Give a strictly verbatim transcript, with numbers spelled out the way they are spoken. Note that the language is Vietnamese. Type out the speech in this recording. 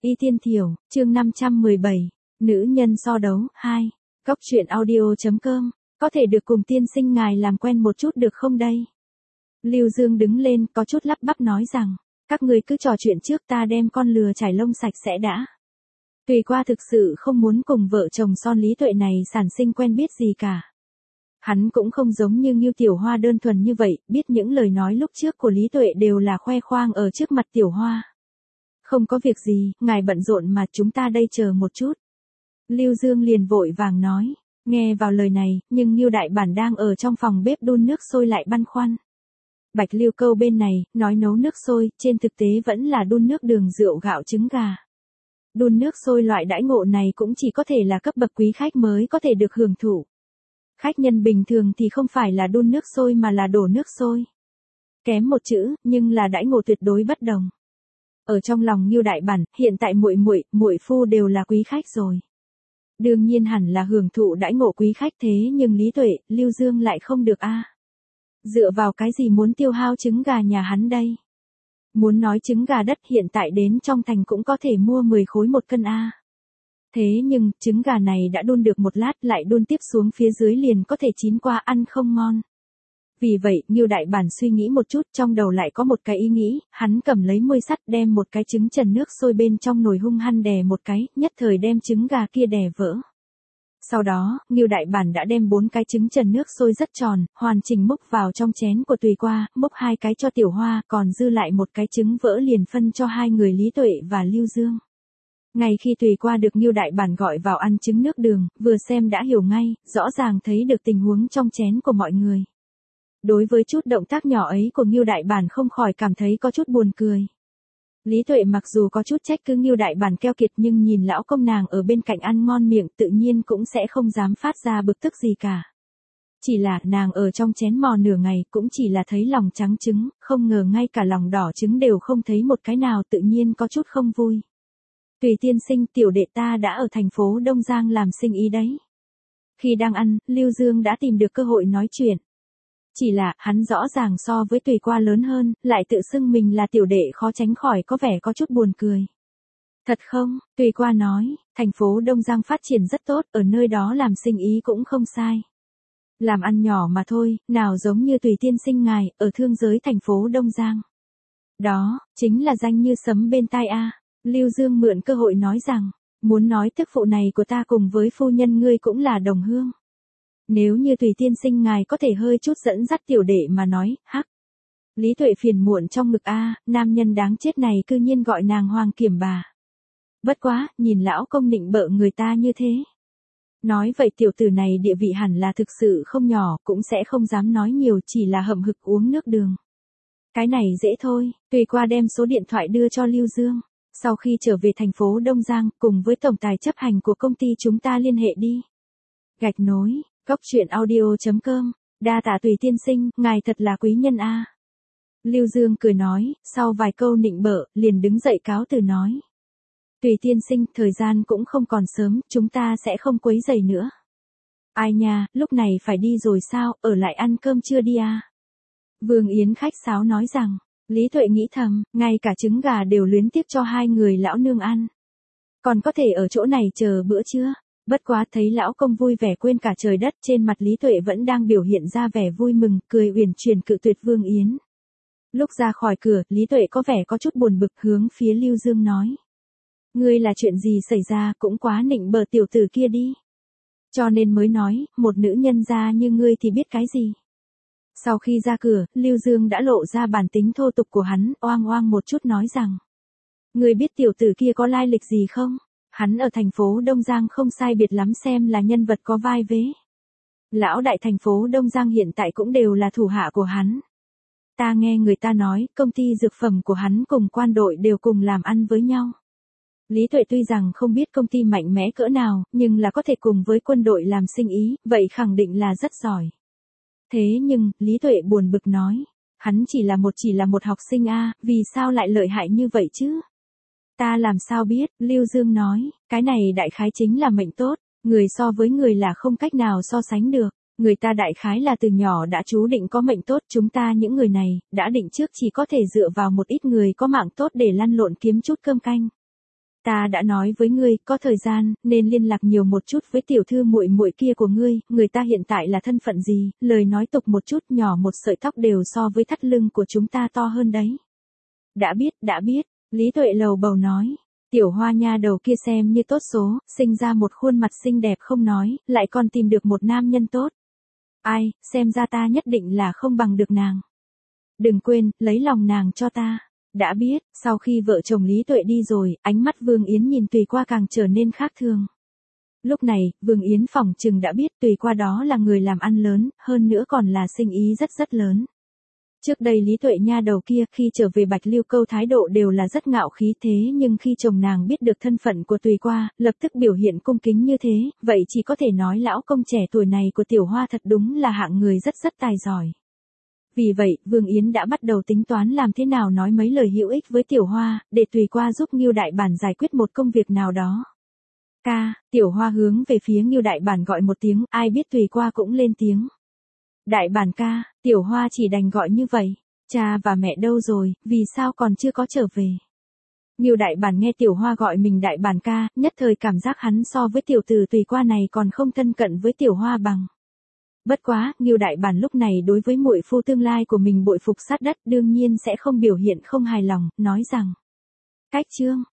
Y Tiên Thiểu, chương năm trăm mười bảy, nữ nhân so đấu, hai, góc truyện audio.com, có thể được cùng tiên sinh ngài làm quen một chút được không đây? Lưu Dương đứng lên có chút lắp bắp nói rằng, các người cứ trò chuyện trước ta đem con lừa trải lông sạch sẽ đã. Tùy qua thực sự không muốn cùng vợ chồng son Lý Tuệ này sản sinh quen biết gì cả. Hắn cũng không giống như Ngưu Tiểu Hoa đơn thuần như vậy, biết những lời nói lúc trước của Lý Tuệ đều là khoe khoang ở trước mặt Tiểu Hoa. Không có việc gì, ngài bận rộn mà chúng ta đây chờ một chút. Lưu Dương liền vội vàng nói, nghe vào lời này, nhưng Ngưu Đại Bản đang ở trong phòng bếp đun nước sôi lại băn khoăn. Bạch Lưu Câu bên này, nói nấu nước sôi, trên thực tế vẫn là đun nước đường rượu gạo trứng gà. Đun nước sôi loại đãi ngộ này cũng chỉ có thể là cấp bậc quý khách mới có thể được hưởng thụ. Khách nhân bình thường thì không phải là đun nước sôi mà là đổ nước sôi. Kém một chữ, nhưng là đãi ngộ tuyệt đối bất đồng. Ở trong lòng Ngưu Đại Bản, hiện tại muội muội, muội phu đều là quý khách rồi. Đương nhiên hẳn là hưởng thụ đãi ngộ quý khách thế nhưng Lý Tuệ, Lưu Dương lại không được a. Dựa vào cái gì muốn tiêu hao trứng gà nhà hắn đây? Muốn nói trứng gà đất hiện tại đến trong thành cũng có thể mua mười khối một cân a. Thế nhưng, trứng gà này đã đun được một lát lại đun tiếp xuống phía dưới liền có thể chín qua ăn không ngon. Vì vậy, Ngưu Đại Bản suy nghĩ một chút trong đầu lại có một cái ý nghĩ, hắn cầm lấy môi sắt đem một cái trứng trần nước sôi bên trong nồi hung hăng đè một cái, nhất thời đem trứng gà kia đè vỡ. Sau đó, Ngưu Đại Bản đã đem bốn cái trứng trần nước sôi rất tròn, hoàn chỉnh múc vào trong chén của Tùy Qua, múc hai cái cho Tiểu Hoa, còn dư lại một cái trứng vỡ liền phân cho hai người Lý Tuệ và Lưu Dương. Ngay khi Tùy Qua được Ngưu Đại Bản gọi vào ăn trứng nước đường, vừa xem đã hiểu ngay, rõ ràng thấy được tình huống trong chén của mọi người. Đối với chút động tác nhỏ ấy của Ngưu Đại Bản không khỏi cảm thấy có chút buồn cười. Lý Tuệ mặc dù có chút trách cứ Ngưu Đại Bản keo kiệt nhưng nhìn lão công nàng ở bên cạnh ăn ngon miệng tự nhiên cũng sẽ không dám phát ra bực tức gì cả. Chỉ là nàng ở trong chén mò nửa ngày cũng chỉ là thấy lòng trắng trứng, không ngờ ngay cả lòng đỏ trứng đều không thấy một cái nào tự nhiên có chút không vui. Tùy tiên sinh, tiểu đệ ta đã ở thành phố Đông Giang làm sinh ý đấy. Khi đang ăn, Lưu Dương đã tìm được cơ hội nói chuyện. Chỉ là, hắn rõ ràng so với Tùy Qua lớn hơn, lại tự xưng mình là tiểu đệ khó tránh khỏi có vẻ có chút buồn cười. Thật không? Tùy Qua nói, thành phố Đông Giang phát triển rất tốt, ở nơi đó làm sinh ý cũng không sai. Làm ăn nhỏ mà thôi, nào giống như Tùy tiên sinh ngài, ở thương giới thành phố Đông Giang. Đó, chính là danh như sấm bên tai a. Lưu Dương mượn cơ hội nói rằng, muốn nói tức phụ này của ta cùng với phu nhân ngươi cũng là đồng hương. Nếu như Tùy tiên sinh ngài có thể hơi chút dẫn dắt tiểu đệ mà nói, hắc. Lý Tuệ phiền muộn trong ngực a, nam nhân đáng chết này cư nhiên gọi nàng Hoàng Kiểm bà. Bất quá, nhìn lão công nịnh bợ người ta như thế. Nói vậy tiểu tử này địa vị hẳn là thực sự không nhỏ, cũng sẽ không dám nói nhiều, chỉ là hậm hực uống nước đường. Cái này dễ thôi, Tùy Qua đem số điện thoại đưa cho Lưu Dương. Sau khi trở về thành phố Đông Giang, cùng với tổng tài chấp hành của công ty chúng ta liên hệ đi. Gạch nối, góc truyện audio.com, đa tạ Tùy tiên sinh, ngài thật là quý nhân a. Lưu Dương cười nói, sau vài câu nịnh bợ, liền đứng dậy cáo từ nói. Tùy tiên sinh, thời gian cũng không còn sớm, chúng ta sẽ không quấy rầy nữa. Ai nha, lúc này phải đi rồi sao, ở lại ăn cơm trưa đi a. Vương Yến khách sáo nói rằng. Lý Tuệ nghĩ thầm, ngay cả trứng gà đều luyến tiếc cho hai người lão nương ăn. Còn có thể ở chỗ này chờ bữa trưa. Bất quá thấy lão công vui vẻ quên cả trời đất, trên mặt Lý Tuệ vẫn đang biểu hiện ra vẻ vui mừng, cười uyển chuyển cự tuyệt Vương Yến. Lúc ra khỏi cửa, Lý Tuệ có vẻ có chút buồn bực hướng phía Lưu Dương nói. Ngươi là chuyện gì xảy ra, cũng quá nịnh bợ tiểu tử kia đi. Cho nên mới nói, một nữ nhân gia như ngươi thì biết cái gì. Sau khi ra cửa, Lưu Dương đã lộ ra bản tính thô tục của hắn, oang oang một chút nói rằng. Người biết tiểu tử kia có lai lịch gì không? Hắn ở thành phố Đông Giang không sai biệt lắm xem là nhân vật có vai vế. Lão đại thành phố Đông Giang hiện tại cũng đều là thủ hạ của hắn. Ta nghe người ta nói, công ty dược phẩm của hắn cùng quan đội đều cùng làm ăn với nhau. Lý Tuệ tuy rằng không biết công ty mạnh mẽ cỡ nào, nhưng là có thể cùng với quân đội làm sinh ý, vậy khẳng định là rất giỏi. Thế nhưng, Lý Tuệ buồn bực nói, hắn chỉ là một chỉ là một học sinh a, vì sao lại lợi hại như vậy chứ? Ta làm sao biết, Lưu Dương nói, cái này đại khái chính là mệnh tốt, người so với người là không cách nào so sánh được, người ta đại khái là từ nhỏ đã chú định có mệnh tốt, chúng ta những người này, đã định trước chỉ có thể dựa vào một ít người có mạng tốt để lăn lộn kiếm chút cơm canh. Ta đã nói với ngươi, có thời gian, nên liên lạc nhiều một chút với tiểu thư muội muội kia của ngươi, người ta hiện tại là thân phận gì, lời nói tục một chút nhỏ một sợi tóc đều so với thắt lưng của chúng ta to hơn đấy. Đã biết, đã biết, Lý Tuệ lầu bầu nói. Tiểu Hoa nha đầu kia xem như tốt số, sinh ra một khuôn mặt xinh đẹp không nói, lại còn tìm được một nam nhân tốt. Ai, xem ra ta nhất định là không bằng được nàng. Đừng quên, lấy lòng nàng cho ta. Đã biết, sau khi vợ chồng Lý Tuệ đi rồi, ánh mắt Vương Yến nhìn Tùy Qua càng trở nên khác thường. Lúc này, Vương Yến phỏng chừng đã biết Tùy Qua đó là người làm ăn lớn, hơn nữa còn là sinh ý rất rất lớn. Trước đây Lý Tuệ nha đầu kia khi trở về Bạch Lưu Câu thái độ đều là rất ngạo khí thế nhưng khi chồng nàng biết được thân phận của Tùy Qua, lập tức biểu hiện cung kính như thế, vậy chỉ có thể nói lão công trẻ tuổi này của Tiểu Hoa thật đúng là hạng người rất rất tài giỏi. Vì vậy, Vương Yến đã bắt đầu tính toán làm thế nào nói mấy lời hữu ích với Tiểu Hoa, để Tùy Qua giúp Ngưu Đại Bản giải quyết một công việc nào đó. Ca, Tiểu Hoa hướng về phía Ngưu Đại Bản gọi một tiếng, ai biết Tùy Qua cũng lên tiếng. Đại Bản ca, Tiểu Hoa chỉ đành gọi như vậy. Cha và mẹ đâu rồi, vì sao còn chưa có trở về? Ngưu Đại Bản nghe Tiểu Hoa gọi mình Đại Bản ca, nhất thời cảm giác hắn so với tiểu tử Tùy Qua này còn không thân cận với Tiểu Hoa bằng. Bất quá, Ngưu Đại Bản lúc này đối với muội phu tương lai của mình bội phục sát đất, đương nhiên sẽ không biểu hiện không hài lòng, nói rằng: "Cách chương,